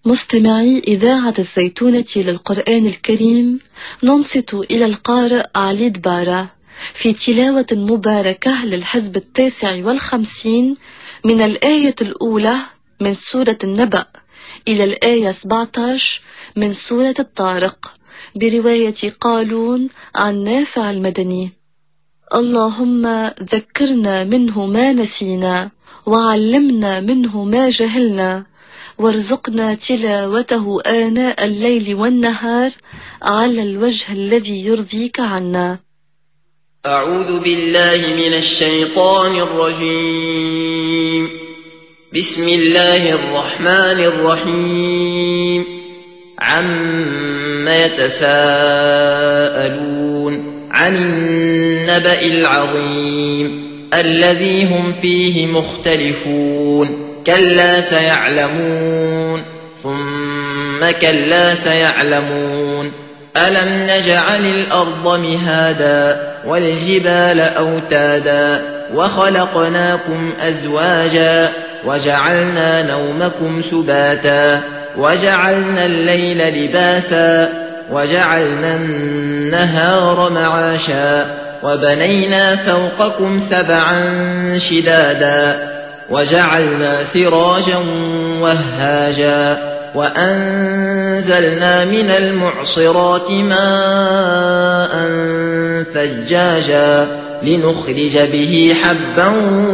مستمعي إذاعة الزيتونة للقرآن الكريم، ننصت إلى القارئ علي دبارة في تلاوة مباركة للحزب 59 من الآية الأولى من سورة النبأ إلى الآية 17 من سورة الطارق، برواية قالون عن نافع المدني. اللهم ذكرنا منه ما نسينا، وعلمنا منه ما جهلنا، وارزقنا تلاوته آناء الليل والنهار على الوجه الذي يرضيك عنا. أعوذ بالله من الشيطان الرجيم. بسم الله الرحمن الرحيم. عما يتساءلون عن النبأ العظيم الذي هم فيه مختلفون. كلا سيعلمون ثم كلا سيعلمون. ألم نجعل الأرض مهادا والجبال أوتادا وخلقناكم أزواجا وجعلنا نومكم سباتا وجعلنا الليل لباسا وجعلنا النهار معاشا وبنينا فوقكم سبعا شدادا وجعلنا سراجا وهاجا وأنزلنا من المعصرات ماء ثجاجا لنخرج به حبا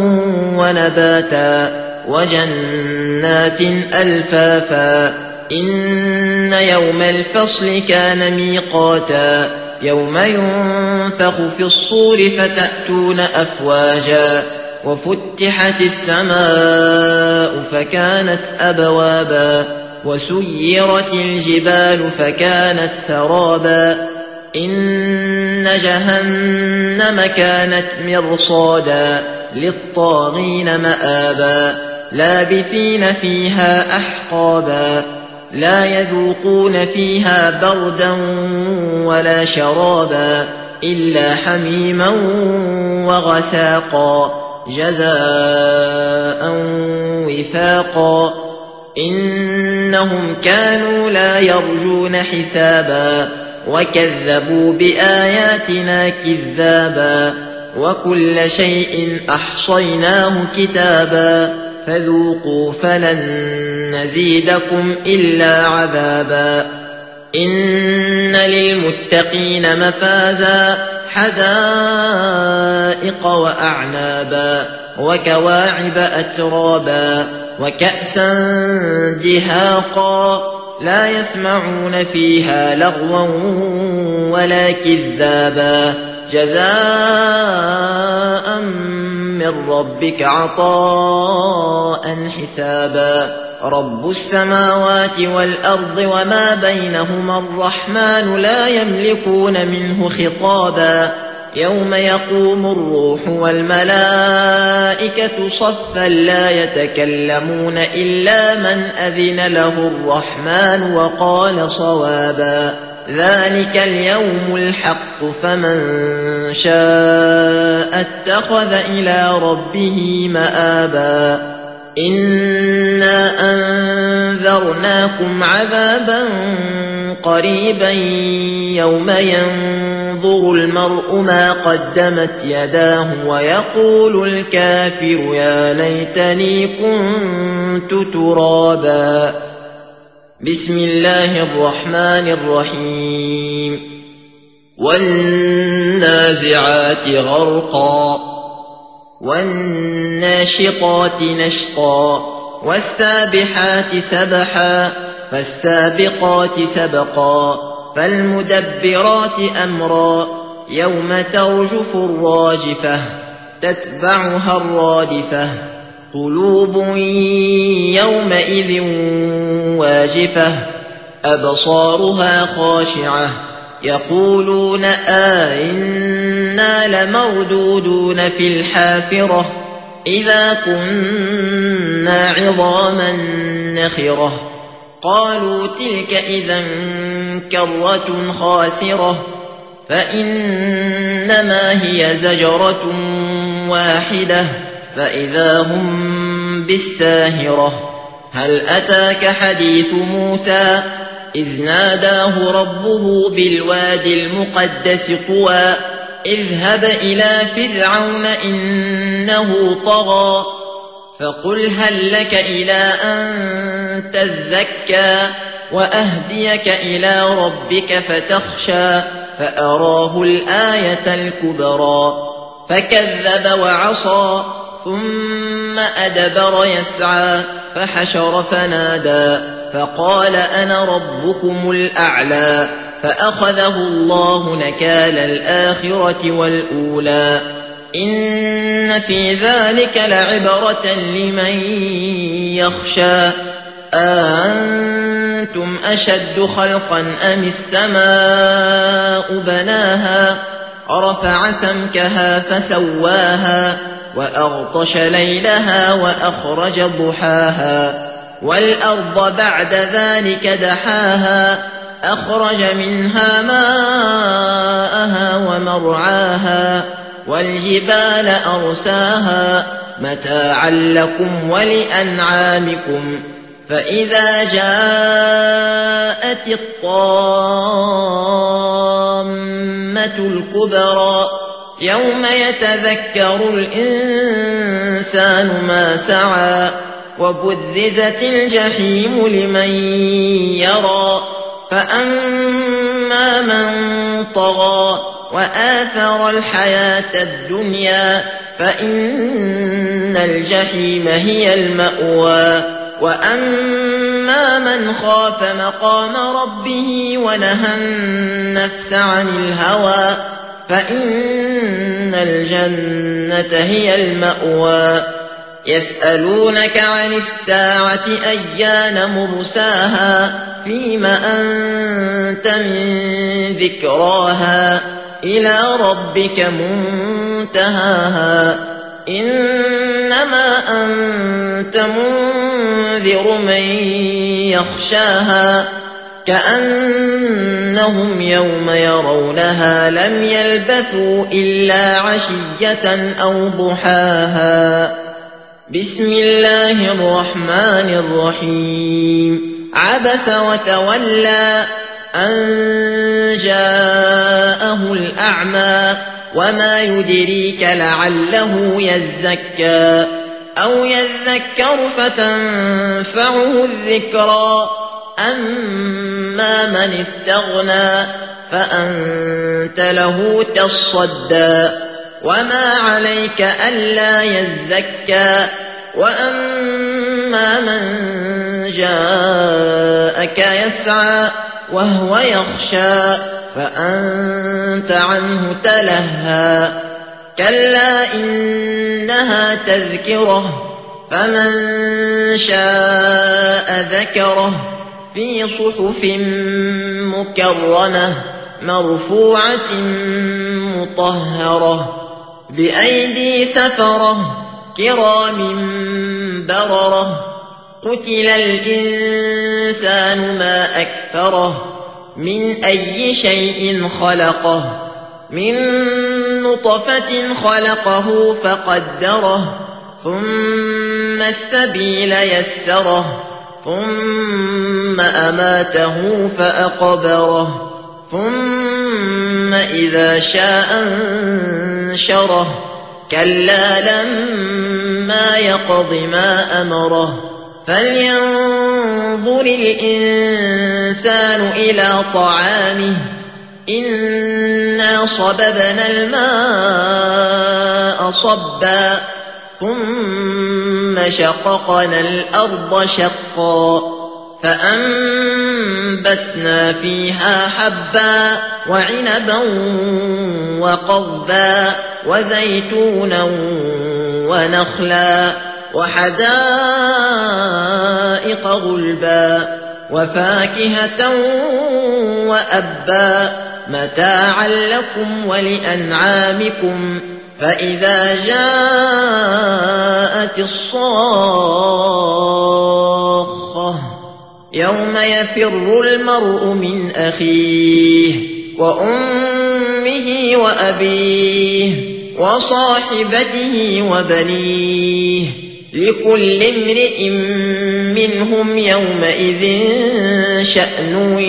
ونباتا وجنات ألفافا. إن يوم الفصل كان ميقاتا. يوم ينفخ في الصور فتأتون أفواجا وفتحت السماء فكانت أبوابا وسيرت الجبال فكانت سرابا. إن جهنم كانت مرصادا للطاغين مآبا لابثين فيها أحقابا لا يذوقون فيها بردا ولا شرابا إلا حميما وغساقا جزاء وفاقا. إنهم كانوا لا يرجون حسابا وكذبوا بآياتنا كذابا وكل شيء أحصيناه كتابا فذوقوا فلن نزيدكم إلا عذابا. إن للمتقين مفازا حدائق وأعنابا وكواعب أترابا وكأسا دهاقا لا يسمعون فيها لغوا ولا كذابا جزاء من ربك عطاء حسابا. رب السماوات والأرض وما بينهما الرحمن لا يملكون منه خطابا. يوم يقوم الروح والملائكة صفا لا يتكلمون إلا من أذن له الرحمن وقال صوابا. ذلك اليوم الحق فمن شاء اتخذ إلى ربه مآبا. إنا أنذرناكم عذابا قريبا يوم ينظر المرء ما قدمت يداه ويقول الكافر يا ليتني كنت ترابا. بسم الله الرحمن الرحيم. والنازعات غرقا والناشطات نشطا والسابحات سبحا فالسابقات سبقا فالمدبرات أمرا. يوم ترجف الراجفة تتبعها الرادفة قلوب يومئذ واجفة أبصارها خاشعة يقولون إنا لمردودون في الحافرة إذا كنا عظاما نخرة. قالوا تلك إذا كرة خاسرة فإنما هي زجرة واحدة فإذا هم بالساهرة. هل أتاك حديث موسى إذ ناداه ربه بالوادي المقدس طوى اذهب إلى فرعون إنه طغى فقل هل لك إلى أن تزكى وأهديك إلى ربك فتخشى فأراه الآية الكبرى فكذب وعصى ثم أدبر يسعى فحشر فنادى فقال أنا ربكم الأعلى فأخذه الله نكال الآخرة والأولى إن في ذلك لعبرة لمن يخشى أأنتم أشد خلقا أم السماء بناها رفع سمكها فسواها وأغطش ليلها وأخرج ضحاها والأرض بعد ذلك دحاها أخرج منها ماءها ومرعاها والجبال أرساها متاعا لكم ولأنعامكم فإذا جاءت الطامة الكبرى يوم يتذكر الإنسان ما سعى وبرزت الجحيم لمن يرى فأما من طغى وآثر الحياة الدنيا فإن الجحيم هي المأوى وأما من خاف مقام ربه ونهى النفس عن الهوى فإن الجنة هي المأوى يسألونك عن الساعة أيان مرساها فيم أنت من ذكراها إلى ربك منتهاها إنما أنت منذر من يخشاها كأنهم يوم يرونها لم يلبثوا إلا عشية أو ضحاها بسم الله الرحمن الرحيم عبس وتولى أن جاءه الأعمى وما يدريك لعله يزكى أو يذكر فتنفعه الذكرى أما من استغنى فأنت له تصدى وما عليك ألا يزكى وأما من جاءك يسعى وهو يخشى فأنت عنه تلهى كلا إنها تذكرة فمن شاء ذكره في صحف مكرمة مرفوعة مطهرة بأيدي سفرة كرام بررة قتل الإنسان ما أكفره من أي شيء خلقه من نطفة خلقه فقدره ثم السبيل يسره ثم أماته فأقبره ثم إذا شاء انشره كلا لما يقض ما أمره فلينظر الإنسان إلى طعامه إنا صببنا الماء صبا ثم شققنا الأرض شقا فأنبتنا فيها حبا وعنبا وقضبا وزيتونا ونخلا وحدائق غلبا وفاكهة وأبا متاعا لكم ولأنعامكم فإذا جاءت الصاخة يوم يفر المرء من أخيه وأمه وأبيه وصاحبته وبنيه لكل امرئ منهم يومئذ شأن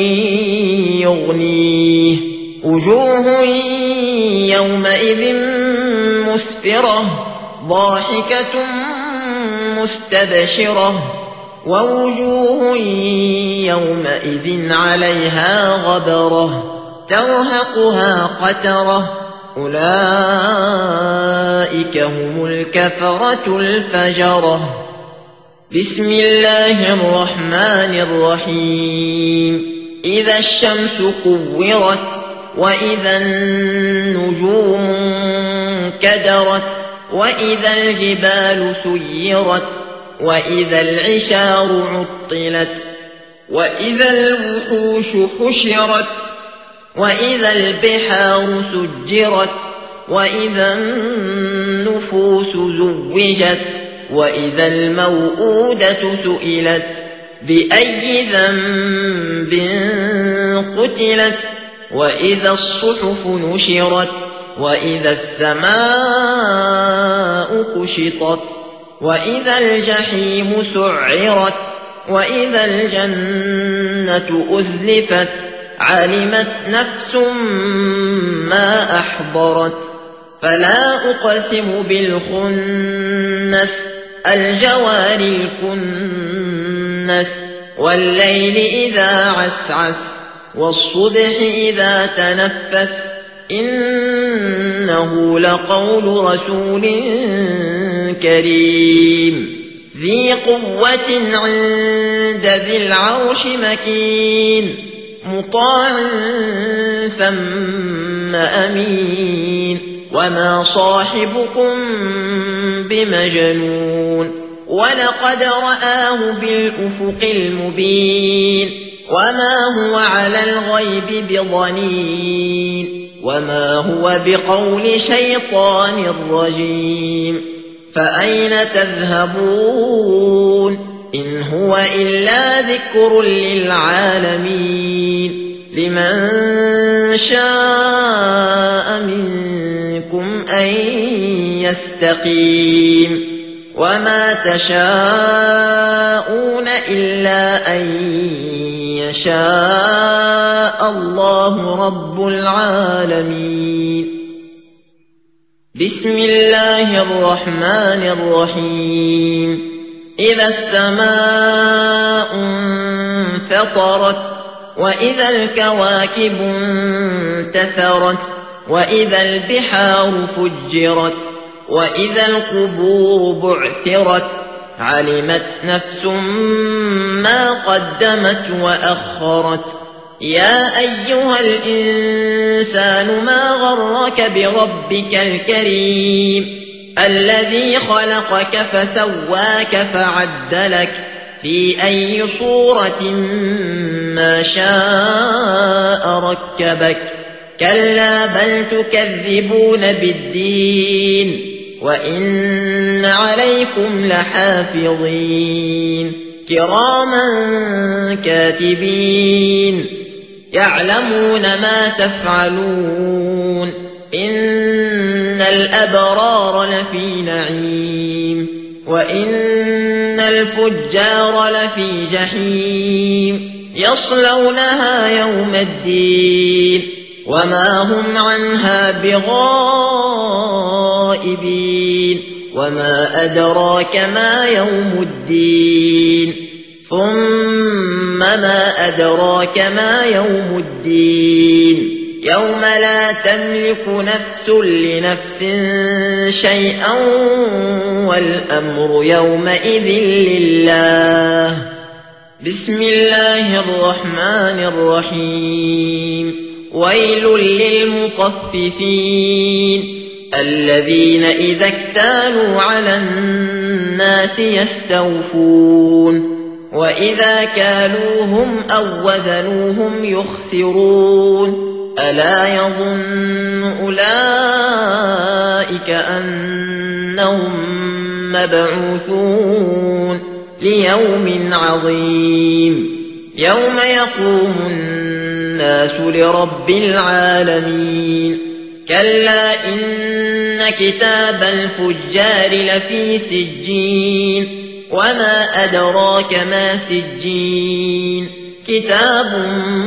يغنيه وجوه يومئذ مسفرة ضاحكة مستبشرة ووجوه يومئذ عليها غبرة ترهقها قترة أولئك هم الكفرة الفجرة. بسم الله الرحمن الرحيم. إذا الشمس كورت وإذا النجوم كدرت وإذا الجبال سيرت وإذا العشار عطلت وإذا الوحوش حشرت وإذا البحار سجرت وإذا النفوس زوجت وإذا الموءودة سئلت بأي ذنب قتلت وإذا الصحف نشرت وإذا السماء كشطت وإذا الجحيم سعرت وإذا الجنة أزلفت علمت نفس ما أحضرت. فلا أقسم بالخنس الجوار الكنس والليل إذا عسعس والصبح إذا تنفس إنه لقول رسول كريم ذي قوة عند ذي العرش مكين مطاع ثم أمين وما صاحبكم بمجنون ولقد رآه بالأفق المبين وما هو على الغيب بضنين وما هو بقول شيطان رجيم. فأين تذهبون إن هو إلا ذكر للعالمين لمن شاء منكم أن يستقيم وما تشاءون إلا أن يشاء الله رب العالمين. بسم الله الرحمن الرحيم. إذا السماء انفطرت وإذا الكواكب انتثرت وإذا البحار فجرت وإذا القبور بعثرت علمت نفس ما قدمت وأخرت. يا أيها الإنسان ما غرك بربك الكريم الذي خلقك فسواك فعدلك في أي صورة ما شاء ركبك. كلا بل تكذبون بالدين وإن عليكم لحافظين كراما كاتبين يعلمون ما تفعلون. إن الأبرار لفي نعيم وإن الفجار لفي جحيم يصلونها يوم الدين وما هم عنها بغائبين. وما أدراك ما يوم الدين ثم ما أدراك ما يوم الدين يوم لا تملك نفس لنفس شيئا والأمر يومئذ لله. بسم الله الرحمن الرحيم. ويل للمطففين الذين إذا اكتالوا على الناس يستوفون وإذا كالوهم أو وزنوهم يخسرون. ألا يظن أولئك أنهم مبعوثون ليوم عظيم يوم يقوم الناس لرب العالمين. كلا إن كتاب الفجار لفي سجين وما أدراك ما سجين كتاب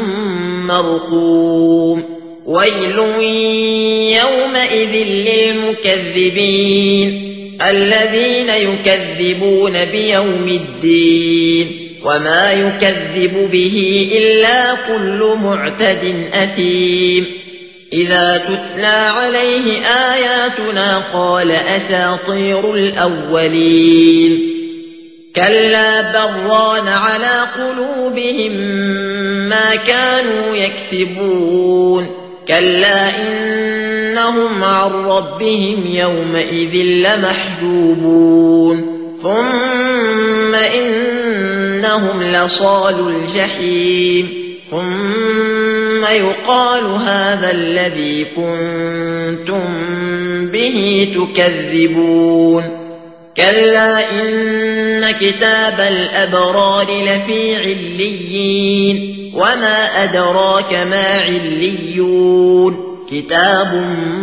مرقوم ويل يومئذ للمكذبين الذين يكذبون بيوم الدين وما يكذب به إلا كل معتد أثيم إذا تتلى عليه آياتنا قال أساطير الأولين كلا بران على قلوبهم ما كانوا يكسبون كلا إنهم عن ربهم يومئذ لمحجوبون ثم إنهم لصالوا الجحيم ثم يقال هذا الذي كنتم به تكذبون كلا إن كتاب الأبرار لفي عليين وما أدراك ما عليون كتاب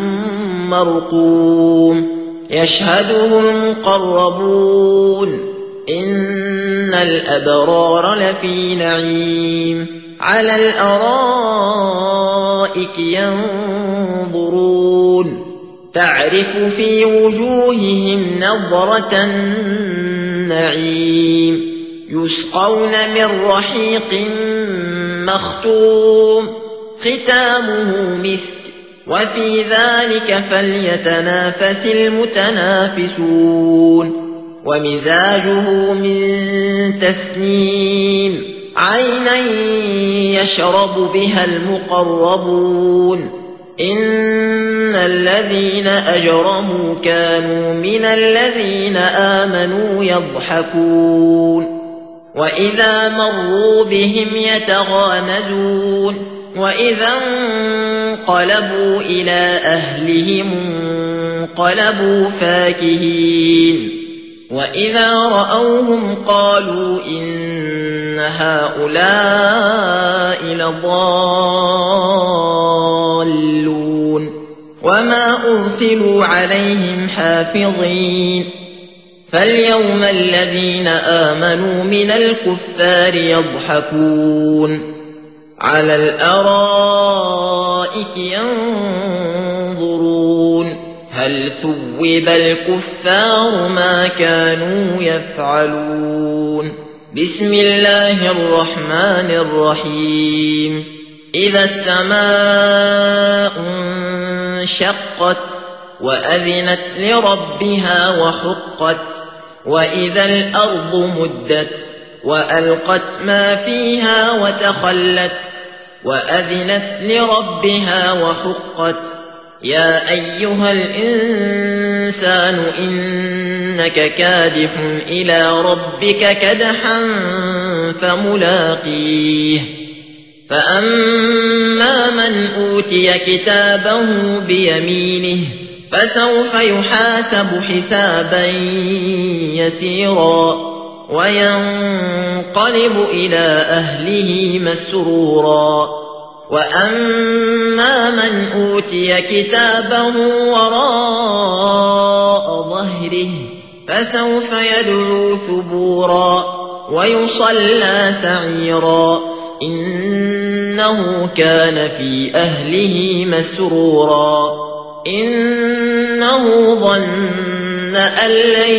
مرقوم يشهده المقربون إن الأبرار لفي نعيم على الأرائك ينظرون تعرف في وجوههم نضرة النعيم يسقون من رحيق مختوم ختامه مسك وفي ذلك فليتنافس المتنافسون ومزاجه من تسنيم عينا يشرب بها المقربون إن الذين أجرموا كانوا من الذين آمنوا يضحكون وإذا مروا بهم يتغامزون وإذا انقلبوا إلى أهلهم انقلبوا فاكهين وإذا رأوهم قالوا إن هؤلاء لضالون وما أرسلوا عليهم حافظين فاليوم الذين آمنوا من الكفار يضحكون على الأرائك ينظرون هل ثوب الكفار ما كانوا يفعلون بسم الله الرحمن الرحيم إذا السماء انشقت وأذنت لربها وحقت وإذا الأرض مدت وألقت ما فيها وتخلت وأذنت لربها وحقت يا أيها الإنسان إنك كادح إلى ربك كدحا فملاقيه فأما من أوتي كتابه بيمينه فسوف يحاسب حسابا يسيرا وينقلب إلى أهله مسرورا وأما من أوتي كتابه وراء ظهره فسوف يدعو ثبورا ويصلى سعيرا إنه كان في أهله مسرورا إنه ظن أن لن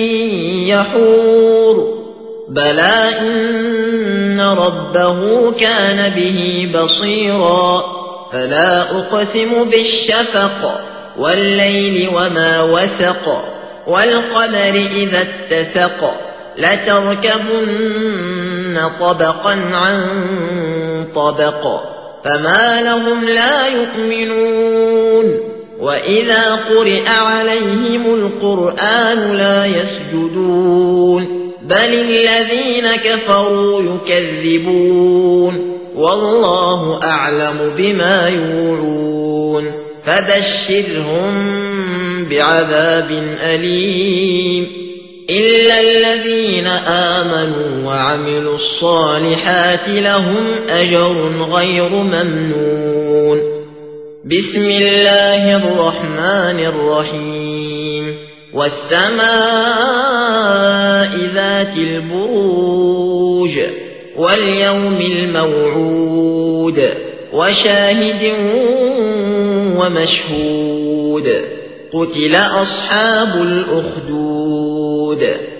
يحور بلى إن ربه كان به بصيرا فلا أقسم بالشفق والليل وما وسق والقمر إذا اتسق لتركبن طبقا عن طبق فما لهم لا يؤمنون وإذا قرئ عليهم القرآن لا يسجدون بل الذين كفروا يكذبون والله أعلم بما يوعون فبشرهم بعذاب أليم إلا الذين آمنوا وعملوا الصالحات لهم أجر غير ممنون بسم الله الرحمن الرحيم والسماء ذات البروج واليوم الموعود وشاهد ومشهود قتل أصحاب الأخدود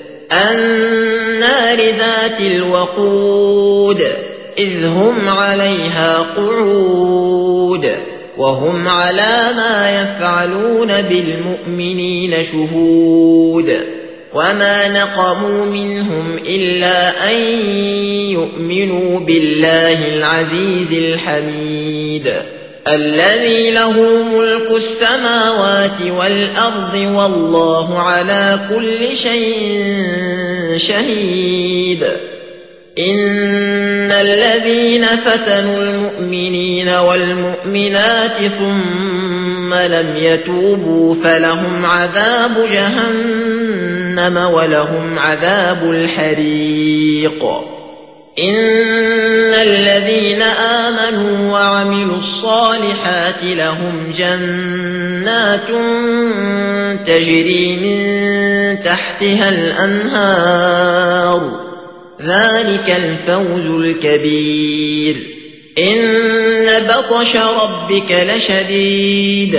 النار ذات الوقود إذ هم عليها قعود وهم على ما يفعلون بالمؤمنين شهود وما نقموا منهم إلا أن يؤمنوا بالله العزيز الحميد الذي له ملك السماوات والأرض والله على كل شيء شهيد إن الذين فتنوا المؤمنين والمؤمنات ثم لم يتوبوا فلهم عذاب جهنم ولهم عذاب الحريق إن الذين آمنوا وعملوا الصالحات لهم جنات تجري من تحتها الأنهار ذلك الفوز الكبير إن بطش ربك لشديد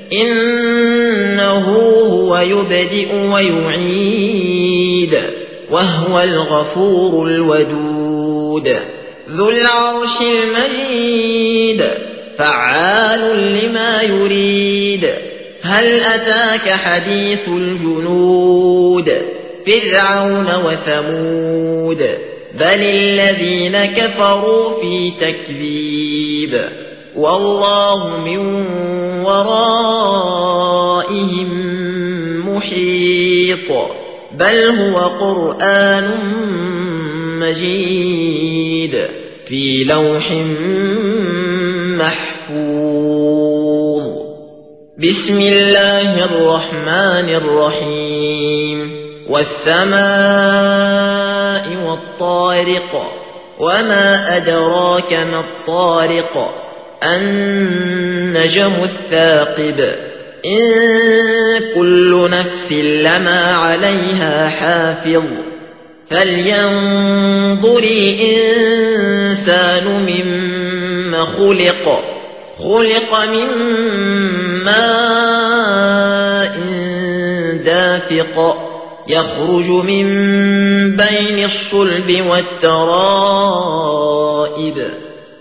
إنه هو يبدئ ويعيد وهو الغفور الودود ذو العرش المجيد فعال لما يريد هل أتاك حديث الجنود فرعون وثمود بل الذين كفروا في تكذيب والله من ورائهم محيط بل هو قرآن مجيد في لوح محفوظ بسم الله الرحمن الرحيم والسماء والطارق وما أدراك ما الطارق النجم الثاقب إن كل نفس لما عليها حافظ فلينظر الإنسان مما خلق من ماء دافق يخرج من بين الصلب والترائب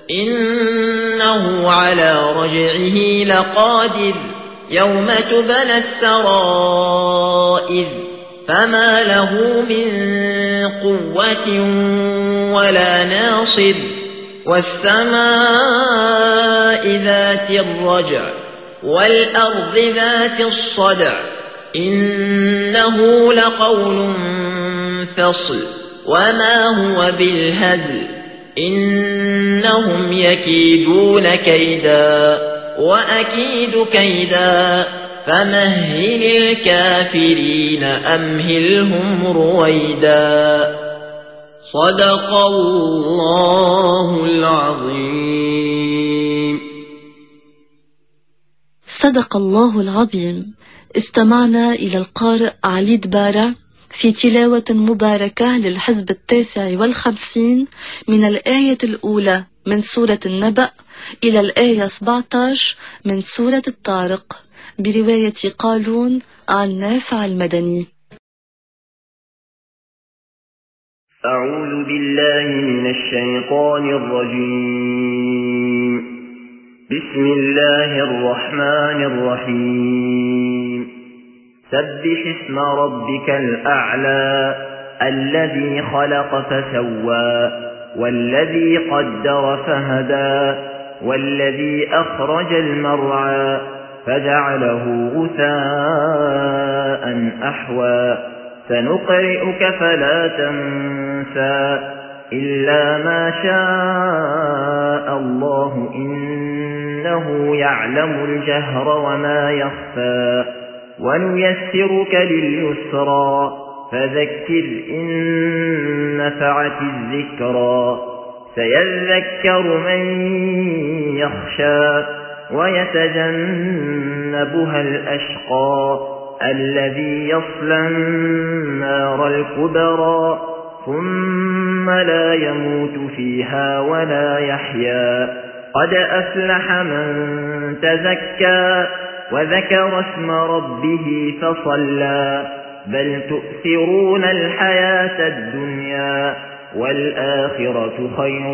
إنه على رجعه لقادر يوم تبلى السرائر فما له من قوة ولا ناصر والسماء ذات الرجع والأرض ذات الصدع إنه لقول فصل وما هو بالهزل إنهم يكيدون كيدا وأكيد كيدا فمهل الكافرين أمهلهم رويدا صدق الله العظيم. صدق الله العظيم. استمعنا إلى القارئ علي دبارة في تلاوة مباركة للحزب 59 من الآية الأولى من سورة النبأ إلى الآية 17 من سورة الطارق برواية قالون عن نافع المدني. أعوذ بالله من الشيطان الرجيم. بسم الله الرحمن الرحيم. سبح اسم ربك الأعلى الذي خلق فسوى والذي قدر فهدى والذي أخرج المرعى فجعله غثاء أحوى سنقرئك فلا تنسى إلا ما شاء الله إنه يعلم الجهر وما يخفى ونيسرك لليسرى فذكر إن نفعت الذكرى سيذكر من يخشى ويتجنبها الأشقى الذي يصلى النار الكبرى ثم لا يموت فيها ولا يحيا. قد أفلح من تزكى وذكر اسم ربه فصلى بل تؤثرون الحياة الدنيا والآخرة خير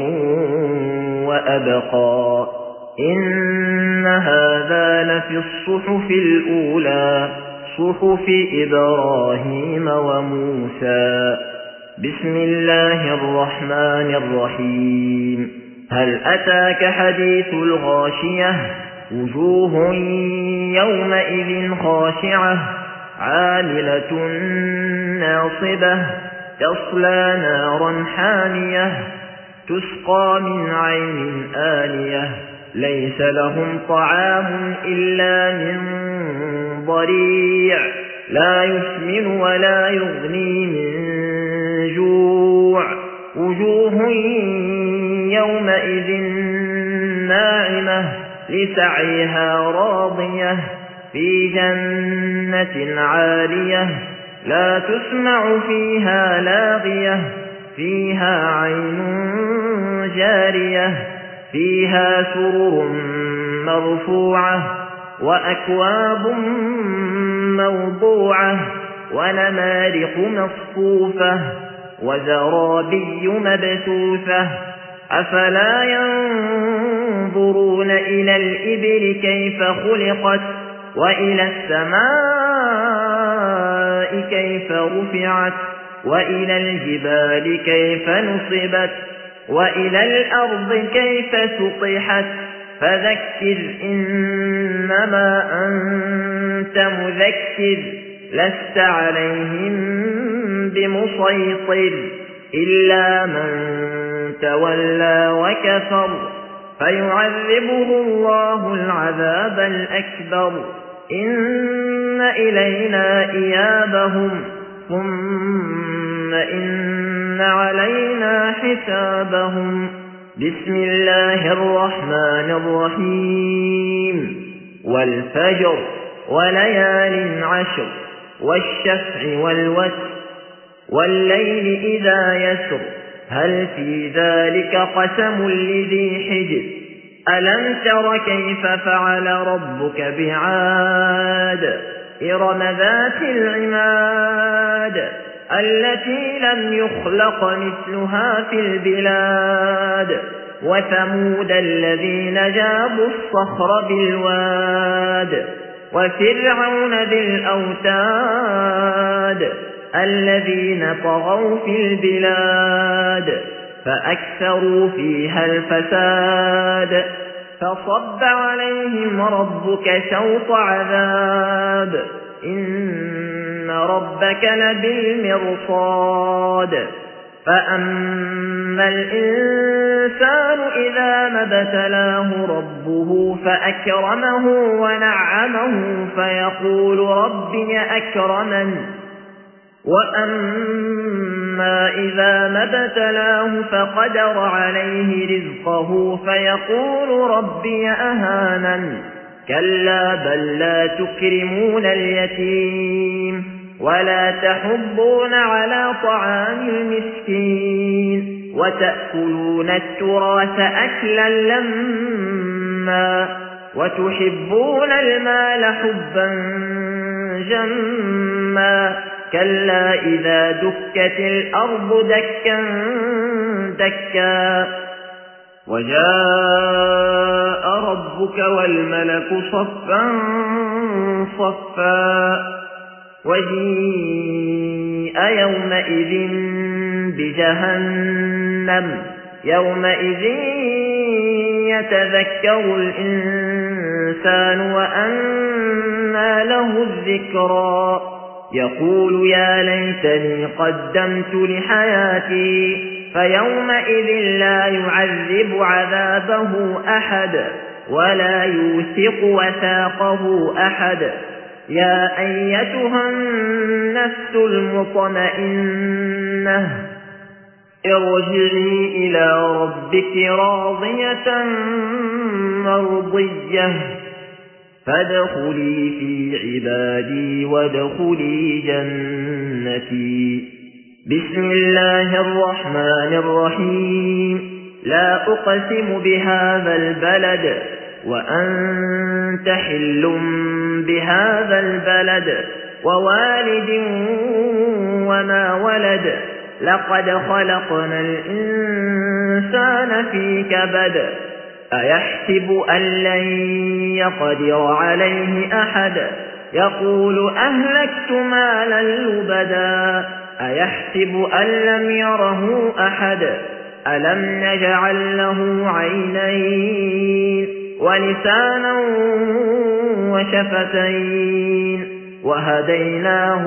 وأبقى. إن هذا لفي الصحف الأولى صحف إبراهيم وموسى. بسم الله الرحمن الرحيم. هل أتاك حديث الغاشية وجوه يومئذ خاشعة عاملة ناصبة تصلى نارا حامية تسقى من عين آنية ليس لهم طعام إلا من ضريع لا يسمن ولا يغني من جوع. وجوه يومئذ ناعمة لسعيها راضية في جنة عالية لا تسمع فيها لاغية فيها عين جارية فيها سرر مرفوعة وأكواب موضوعة ونمارق مصفوفة وزرابي مبثوثة. أفلا ينظرون إلى الإبل كيف خلقت وإلى السماء كيف رفعت وإلى الجبال كيف نصبت وإلى الأرض كيف سطحت. فذكر إنما أنت مذكر لست عليهم بمسيطر إلا من تولى وكفر فيعذبه الله العذاب الأكبر. إن إلينا إيابهم ثم إن علينا حسابهم. بسم الله الرحمن الرحيم. والفجر وليال عشر والشفع والوتر والليل إذا يسر هل في ذلك قسم لذي حجر. ألم تر كيف فعل ربك بعاد إرم ذات العماد التي لم يخلق مثلها في البلاد. وثمود الذين جابوا الصخر بالواد وفرعون ذي الأوتاد الذين طغوا في البلاد فأكثروا فيها الفساد. فصب عليهم ربك سوط عذاب إن ربك لبالمرصاد. فأما الإنسان إذا ما ابتلاه ربه فأكرمه ونعمه فيقول ربي أكرمن. وأما إذا ما ابتلاه فقدر عليه رزقه فيقول ربي أهانن. كلا بل لا تكرمون اليتيم ولا تحضون على طعام المسكين وتأكلون التراث أكلا لما وتحبون المال حبا جما. كلا إذا دكت الأرض دكا دكا وجاء ربك والملك صفا صفا وجيء يومئذ بجهنم يومئذ يتذكر الإنسان وأنى له الذكرى. يقول يا ليتني قدمت لحياتي فيومئذ لا يعذب عذابه أحد ولا يوثق وثاقه أحد. يا أيتها النفس المطمئنة ارجعي إلى ربك راضية مرضية فادخلي في عبادي وادخلي جنتي. بسم الله الرحمن الرحيم. لا أقسم بهذا البلد وأنت حل بهذا البلد ووالد وما ولد لقد خلقنا الإنسان في كبد أيحسب أن لن يقدر عليه أحد يقول أهلكت مالا لبدا أيحسب أن لم يره أحد ألم نجعل له عينين ولسانا وشفتين وهديناه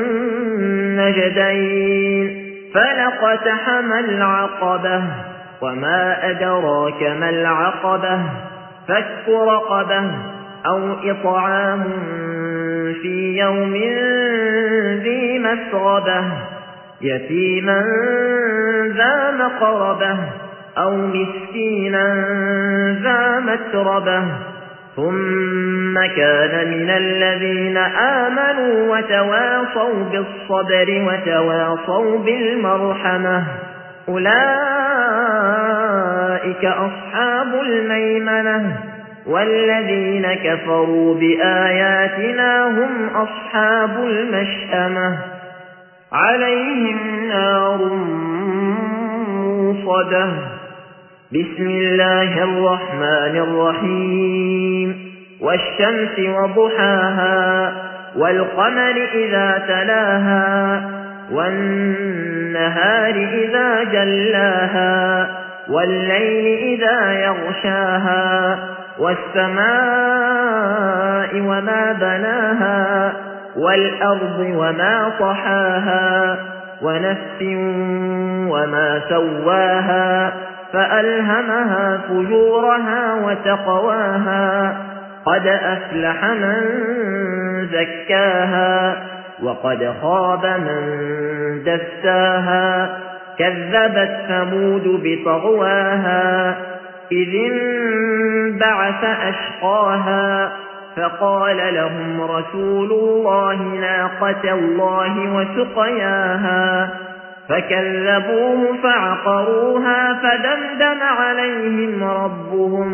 النجدين فلقتحم العقبة وما أدراك ما العقبة فك رقبة أو إطعام في يوم ذي مسغبة يتيما ذا مقربة أو مسكينا ذا متربة ثم كان من الذين آمنوا وتواصوا بالصبر وتواصوا بالمرحمة أولئك أصحاب الميمنة والذين كفروا بآياتنا هم أصحاب المشأمة عليهم نار موصدة. بسم الله الرحمن الرحيم. والشمس وضحاها والقمر إذا تلاها والنهار إذا جلاها والليل إذا يغشاها والسماء وما بناها والأرض وما طحاها ونفس وما سواها فألهمها فجورها وتقواها قد أفلح من زكاها وقد خاب من دساها كذبت ثمود بطغواها إذ انبعث أشقاها فقال لهم رسول الله ناقة الله وسقياها فكذبوه فعقروها فدمدم عليهم ربهم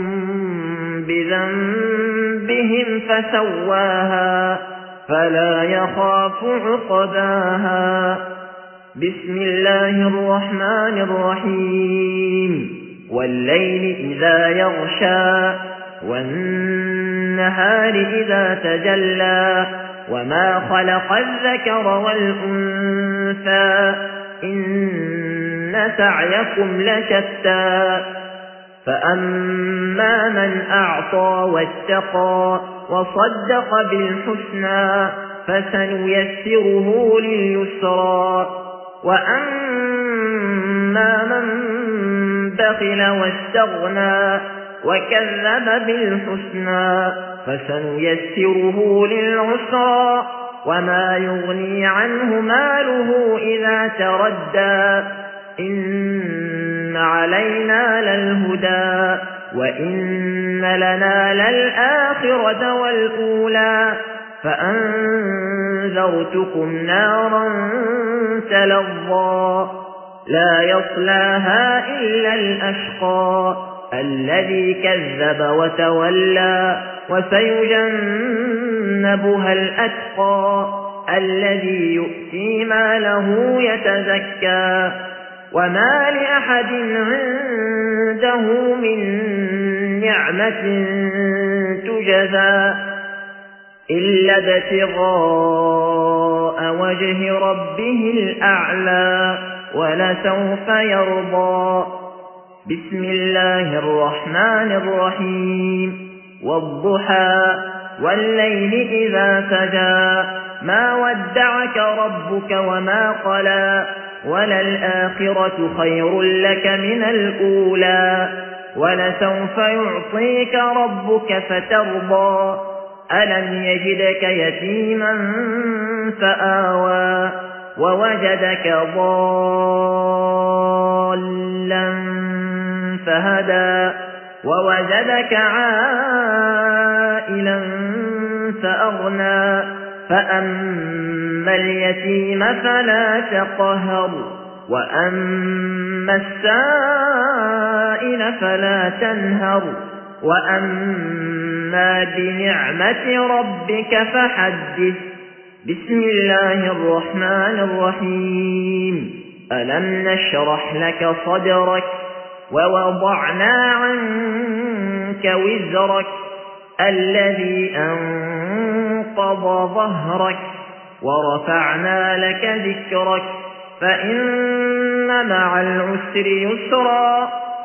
بذنبهم فسواها فلا يخاف عقباها. بسم الله الرحمن الرحيم. والليل إذا يغشى والنهار إذا تجلى وما خلق الذكر والأنثى إن سعيكم لشتى فأما من أعطى واتقى وصدق بالحسنى فسنيسره لليسرى وأما من بخل واستغنى وكذب بالحسنى فسنيسره للعسرى وما يغني عنه ماله إذا تردى إن علينا للهدى وإن لنا للآخرة والأولى فأنذرتكم نارا تلظى لا يصلاها إلا الأشقى الذي كذب وتولى وسيجنبها الأتقى الذي يؤتي ماله يتزكى وما لأحد عنده من نعمة تجزى إلا ابتغاء وجه ربه الأعلى ولسوف يرضى. بسم الله الرحمن الرحيم. والضحى والليل إذا سجى ما ودعك ربك وما قلى وللآخرة خير لك من الأولى ولسوف يعطيك ربك فترضى ألم يجدك يتيما فآوى ووجدك ضالا فهدى ووجدك عائلا فأغنى فأما اليتيم فلا تقهر وأما السائل فلا تنهر وأما بنعمة ربك فحدث. بسم الله الرحمن الرحيم. ألم نشرح لك صدرك ووضعنا عنك وزرك الذي أنقض ظهرك ورفعنا لك ذكرك فإن مع العسر يسرا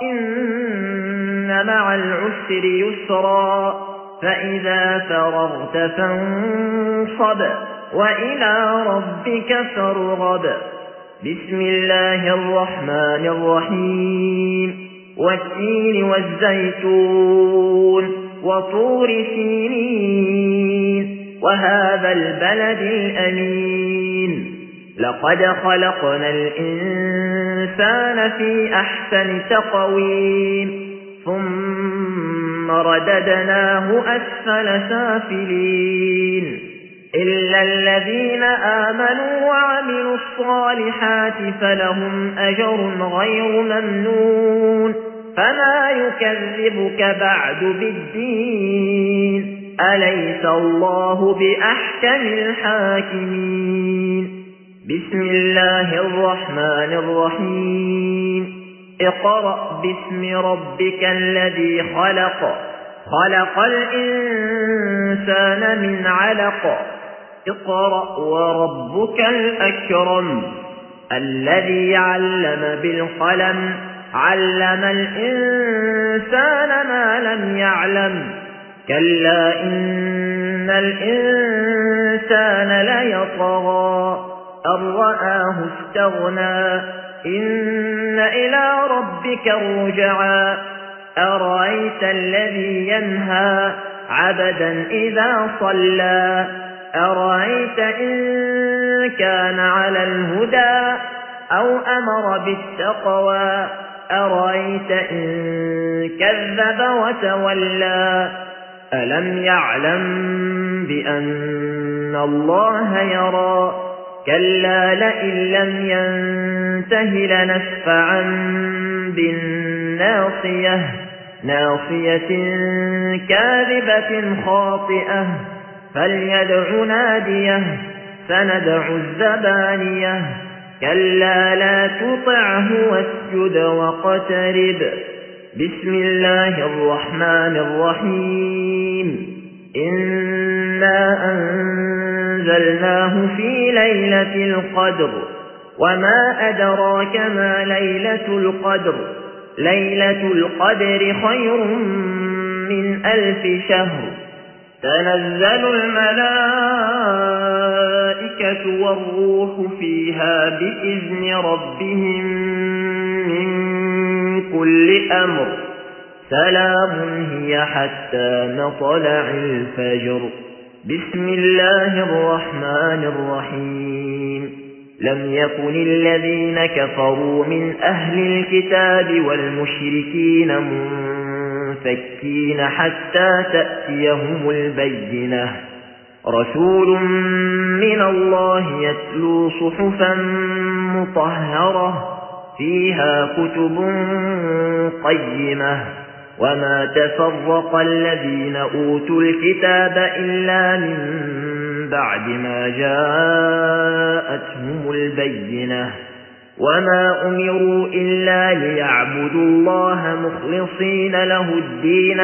إن مع العسر يسرا فإذا فرغت فانصب وإلى ربك فارغب. بسم الله الرحمن الرحيم. والتين والزيتون وطور سينين وهذا البلد الأمين. لقد خلقنا الإنسان في أحسن تقويم ثم رددناه أسفل سافلين إلا الذين آمنوا وعملوا الصالحات فلهم أجر غير ممنون. فما يكذبك بعد بالدين أليس الله بأحكم الحاكمين. بسم الله الرحمن الرحيم. اقرأ باسم ربك الذي خلق خلق الإنسان من علق اقرأ وربك الأكرم الذي علم بالقلم علم الإنسان ما لم يعلم كلا إن الإنسان ليطغى أن رآه استغنى إن إلى ربك الرجعى أرأيت الذي ينهى عبدا إذا صلى أرأيت إن كان على الهدى أو أمر بالتقوى أرأيت إن كذب وتولى ألم يعلم بأن الله يرى كلا لئن لم ينته لنسفعا بالناصية ناصية كاذبة خاطئة فليدع ناديه سندع الزبانية كلا لا تطعه واسجد واقترب. بسم الله الرحمن الرحيم. إنا أنزلناه في ليلة القدر وما أدراك ما ليلة القدر ليلة القدر خير من 1000 شهر تنزل الملائكة والروح فيها بإذن ربهم من كل أمر سلام هي حتى مطلع الفجر. بسم الله الرحمن الرحيم. لم يكن الذين كفروا من أهل الكتاب والمشركين منفكين حتى تأتيهم البينة رسول من الله يتلو صحفا مطهرة فيها كتب قيمة وما تفرق الذين أوتوا الكتاب إلا من بعد ما جاءتهم البينة وما أمروا إلا ليعبدوا الله مخلصين له الدين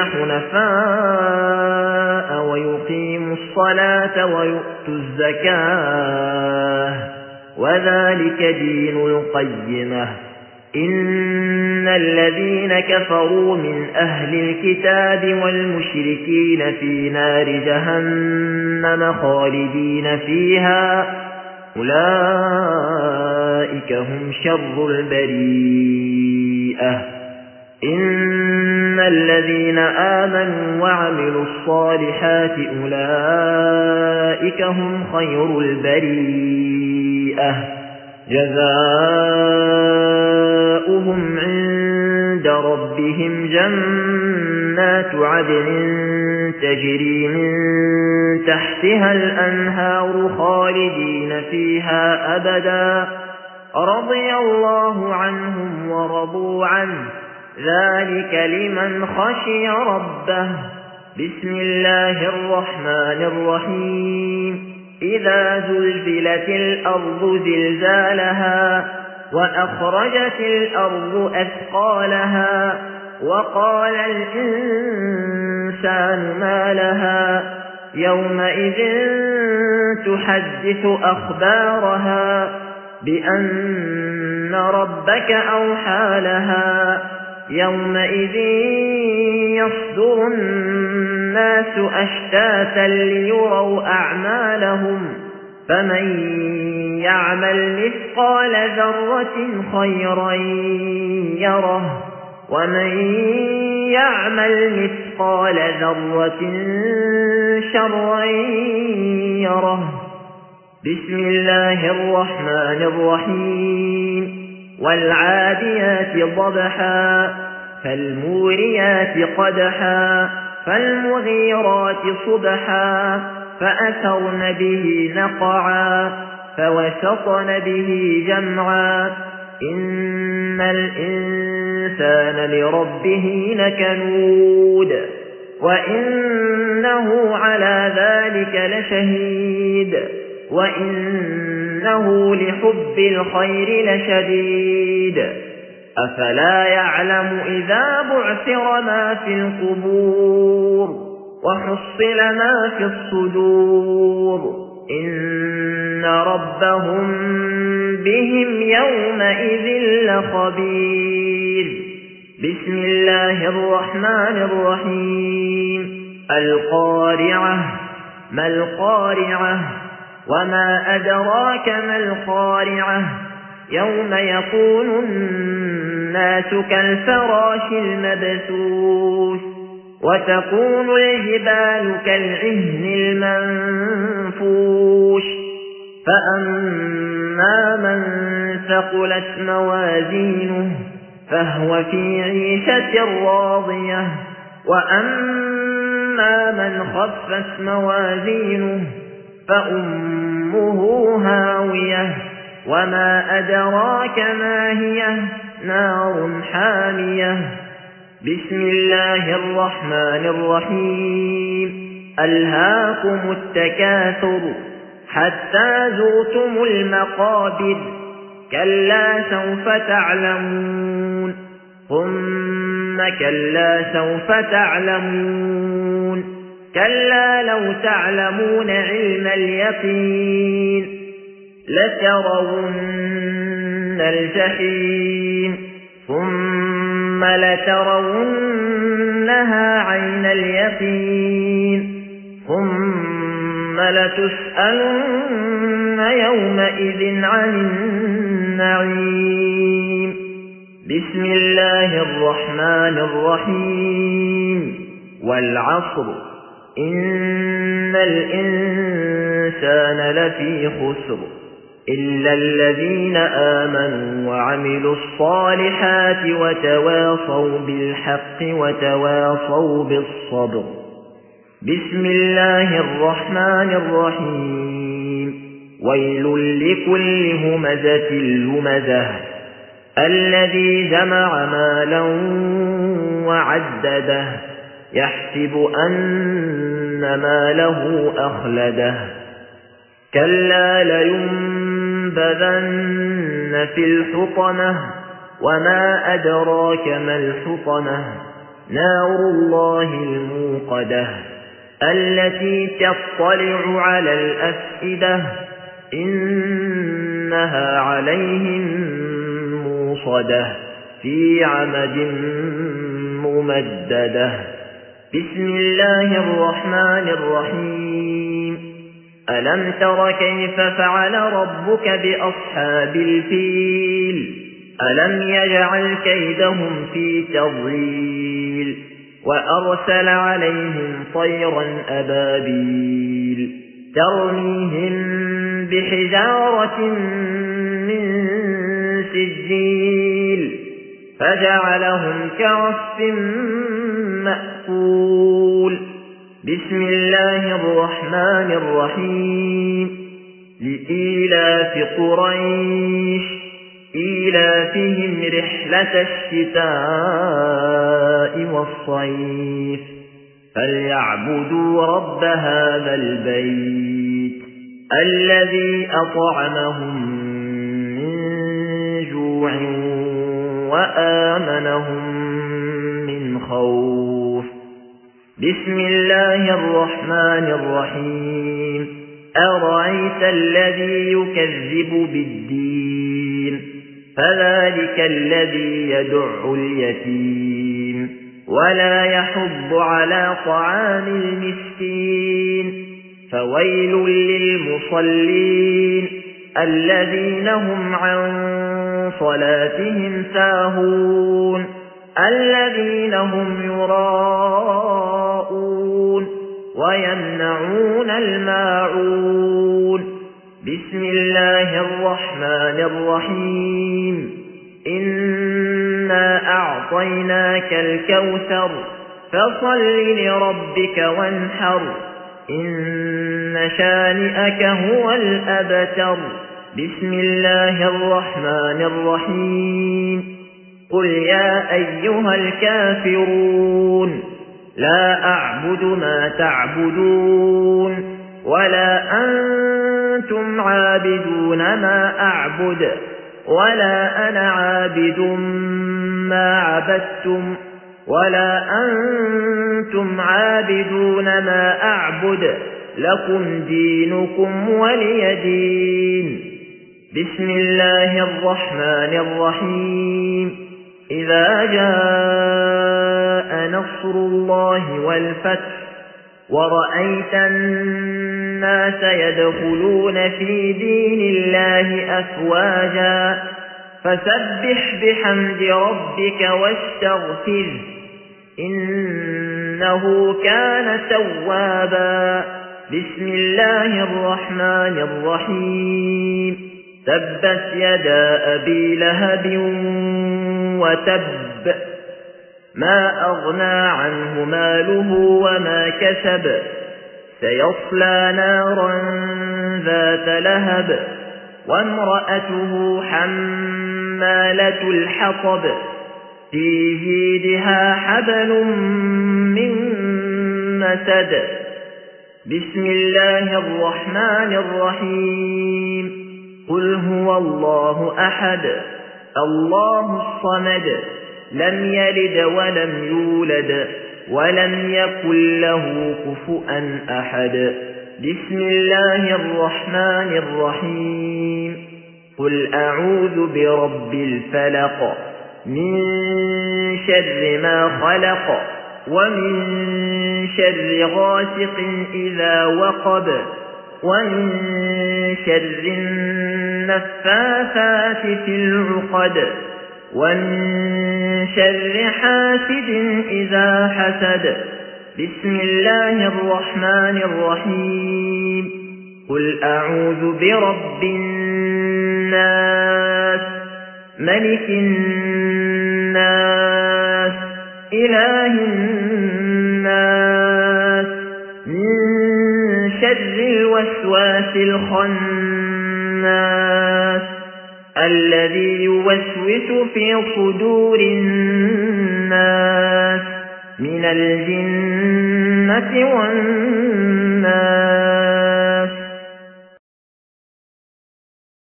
حنفاء ويقيموا الصلاة ويؤتوا الزكاة وذلك دين القيمة. إن الذين كفروا من أهل الكتاب والمشركين في نار جهنم خالدين فيها أولئك هم شر البريئة. إن الذين آمنوا وعملوا الصالحات أولئك هم خير البريئة جزاؤهم عند ربهم جنات عدن تجري من تحتها الأنهار خالدين فيها أبدا رضي الله عنهم ورضوا عنه ذلك لمن خشي ربه. بسم الله الرحمن الرحيم إذا زلزلت الأرض زلزالها وأخرجت الأرض أثقالها وقال الإنسان ما لها يومئذ تحدث أخبارها بأن ربك أوحى لها يومئذ يصدر الناس أشتاتا ليروا أعمالهم فمن يعمل مثقال ذرة خيرا يره ومن يعمل مثقال ذرة شرا يره. بسم الله الرحمن الرحيم والعاديات ضبحا فالموريات قدحا فالمغيرات صبحا فأثرن به نقعا فوسطن به جمعا إن الإنسان لربه لكنود وإنه على ذلك لشهيد وإنه لحب الخير لشديد. أفلا يعلم إذا بعثر ما في القبور وحصل ما في الصدور إن ربهم بهم يومئذ لخبير. بسم الله الرحمن الرحيم القارعة ما القارعة وما أدراك ما القارعة يوم يكون الناس كالفراش المبثوث وتكون الجبال كالعهن المنفوش فأما من ثقلت موازينه فهو في عيشة راضية وأما من خفت موازينه فأمه هاوية وما أدراك ما هي نار حامية. بسم الله الرحمن الرحيم ألهاكم التكاثر حتى زرتم المقابر كلا سوف تعلمون ثم كلا سوف تعلمون كلا لو تعلمون علم اليقين لترون الجحيم ثم لترونها عين اليقين ثم لتسألن يومئذ عن النعيم. بسم الله الرحمن الرحيم والعصر إن الإنسان لفي خسر إلا الذين آمنوا وعملوا الصالحات وتواصوا بالحق وتواصوا بالصبر. بسم الله الرحمن الرحيم ويل لكل همزة لمزة الذي جمع مالا وعدده يحسب أن ماله أخلده كلا لينبذن في الحطمة وما أدراك ما الحطمة نار الله الموقدة التي تطلع على الأفئدة إنها عليهم موصدة في عمد ممددة. بسم الله الرحمن الرحيم ألم تر كيف فعل ربك بأصحاب الفيل ألم يجعل كيدهم في تضليل وأرسل عليهم طيرا أبابيل ترميهم بحجارة من سجيل فجعلهم كعصف مأكول. بسم الله الرحمن الرحيم. لإيلاف قريش إيلافهم رحلة الشتاء والصيف فليعبدوا رب هذا البيت الذي أطعمهم من جوع وآمنهم من خوف. بسم الله الرحمن الرحيم. أرأيت الذي يكذب بالدين فذلك الذي يدع اليتيم ولا يحض على طعام المسكين فويل للمصلين الذين هم عن صلاتهم ساهون الذين هم يراءون ويمنعون الماعون. بسم الله الرحمن الرحيم. إنا أعطيناك الكوثر فصل لربك وانحر إن شانئك هو الأبتر. بسم الله الرحمن الرحيم. قل يا أيها الكافرون لا أعبد ما تعبدون ولا أنتم عابدون ما أعبد ولا أنا عابد ما عبدتم ولا أنتم عابدون ما أعبد لكم دينكم ولي دين. بسم الله الرحمن الرحيم. إذا جاء نصر الله والفتح ورأيت الناس يدخلون في دين الله أفواجا فسبح بحمد ربك واستغفره إنه كان توابا. بسم الله الرحمن الرحيم. تبت يدا أبي لهب وتب ما أغنى عنه ماله وما كسب سيصلى نارا ذات لهب وامرأته حمالة الحطب في جيدها حبل من مسد. بسم الله الرحمن الرحيم. قل هو الله أحد الله الصمد لم يلد ولم يولد ولم يكن له كفؤا أحد. بسم الله الرحمن الرحيم. قل أعوذ برب الفلق من شر ما خلق ومن شر غاسق إذا وقب ومن شر النفاثات في العقد ومن شر حاسد إذا حسد. بسم الله الرحمن الرحيم. قل أعوذ برب الناس ملك الناس إله الناس من شر الوسواس الخناس الذي يوسوس في صدور الناس من الجنة والناس.